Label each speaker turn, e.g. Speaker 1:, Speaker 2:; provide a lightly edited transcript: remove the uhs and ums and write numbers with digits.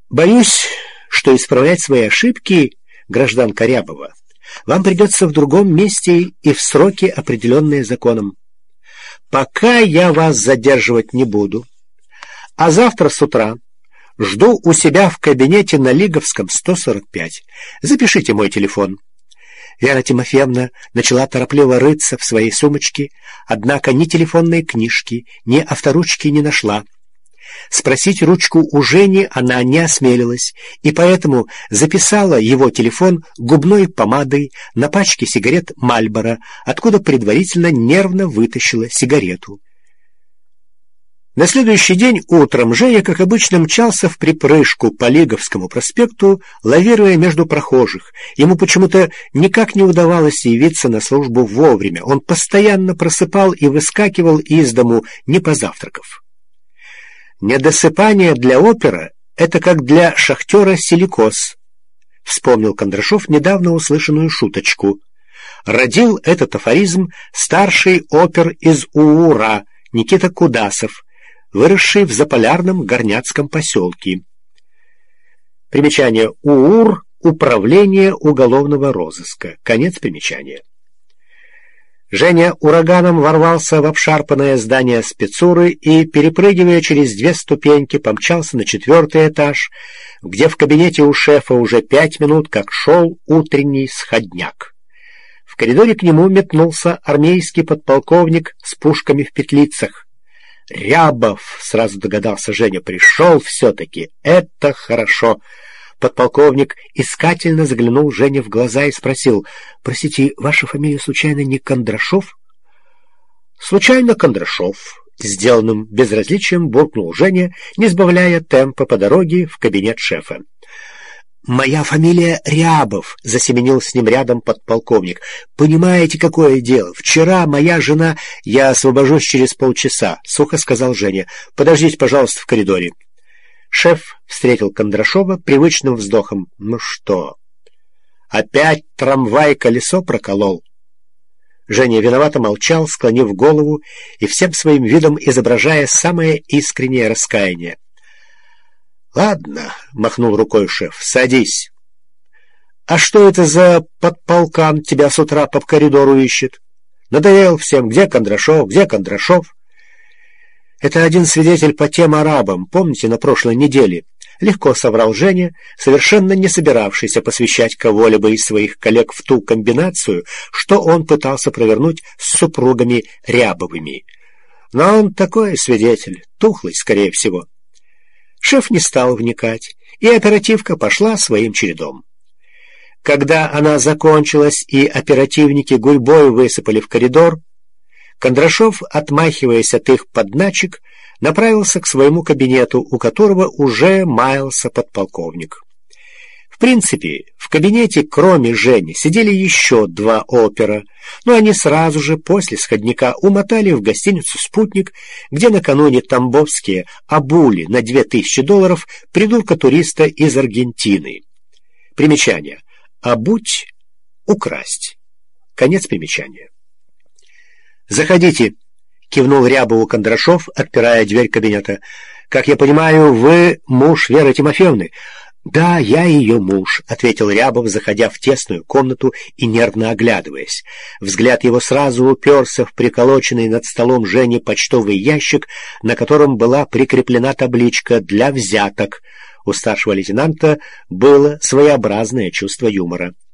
Speaker 1: Боюсь, что исправлять свои ошибки, гражданка Рябова, вам придется в другом месте и в сроки, определенные законом. Пока я вас задерживать не буду, а завтра с утра жду у себя в кабинете на Лиговском, 145. Запишите мой телефон». Вера Тимофеевна начала торопливо рыться в своей сумочке, однако ни телефонной книжки, ни авторучки не нашла. Спросить ручку у Жени она не осмелилась, и поэтому записала его телефон губной помадой на пачке сигарет «Мальборо», откуда предварительно нервно вытащила сигарету. На следующий день утром Женя, как обычно, мчался вприпрыжку по Лиговскому проспекту, лавируя между прохожих. Ему почему-то никак не удавалось явиться на службу вовремя. Он постоянно просыпал и выскакивал из дому, не позавтракав. «Недосыпание для опера — это как для шахтера силикоз», — вспомнил Кондрашов недавно услышанную шуточку. Родил этот афоризм старший опер из УУРа Никита Кудасов, выросший в заполярном горняцком поселке. Примечание: УУР — Управление уголовного розыска. Конец примечания. Женя ураганом ворвался в обшарпанное здание спецуры и, перепрыгивая через 2 ступеньки, помчался на 4-й этаж, где в кабинете у шефа уже 5 минут как шел утренний сходняк. В коридоре к нему метнулся армейский подполковник с пушками в петлицах. «Рябов!» — сразу догадался Женя. «Пришел все-таки! Это хорошо!» Подполковник искательно заглянул Жене в глаза и спросил: «Простите, ваша фамилия случайно не Кондрашов?» «Случайно Кондрашов», — сделанным безразличием буркнул Женя, не сбавляя темпа по дороге в кабинет шефа. «Моя фамилия Рябов», — засеменил с ним рядом подполковник. «Понимаете, какое дело? Вчера моя жена...» «Я освобожусь через полчаса», — сухо сказал Женя. «Подождите, пожалуйста, в коридоре». Шеф встретил Кондрашова привычным вздохом. «Ну что, опять трамвай колесо проколол?» Женя виновато молчал, склонив голову и всем своим видом изображая самое искреннее раскаяние. «Ладно», — махнул рукой шеф, — «садись». «А что это за подполкан тебя с утра по коридору ищет? Надоел всем, где Кондрашов, где Кондрашов?» «Это один свидетель по тем арабам, помните, на прошлой неделе?» Легко соврал Женя, совершенно не собиравшийся посвящать кого-либо из своих коллег в ту комбинацию, что он пытался провернуть с супругами Рябовыми. Но он такой свидетель, тухлый, скорее всего. Шеф не стал вникать, и оперативка пошла своим чередом. Когда она закончилась и оперативники гурьбой высыпали в коридор, Кондрашов, отмахиваясь от их подначек, направился к своему кабинету, у которого уже маялся подполковник. В принципе, в кабинете, кроме Жени, сидели еще 2 опера, но они сразу же после сходняка умотали в гостиницу «Спутник», где накануне тамбовские обули на $2000 придурка-туриста из Аргентины. Примечание: обуть — украсть. Конец примечания. «Заходите», — кивнул Рябову Кондрашов, отпирая дверь кабинета. «Как я понимаю, вы муж Веры Тимофеевны?» «Да, я ее муж», — ответил Рябов, заходя в тесную комнату и нервно оглядываясь. Взгляд его сразу уперся в приколоченный над столом Жени почтовый ящик, на котором была прикреплена табличка «Для взяток». У старшего лейтенанта было своеобразное чувство юмора.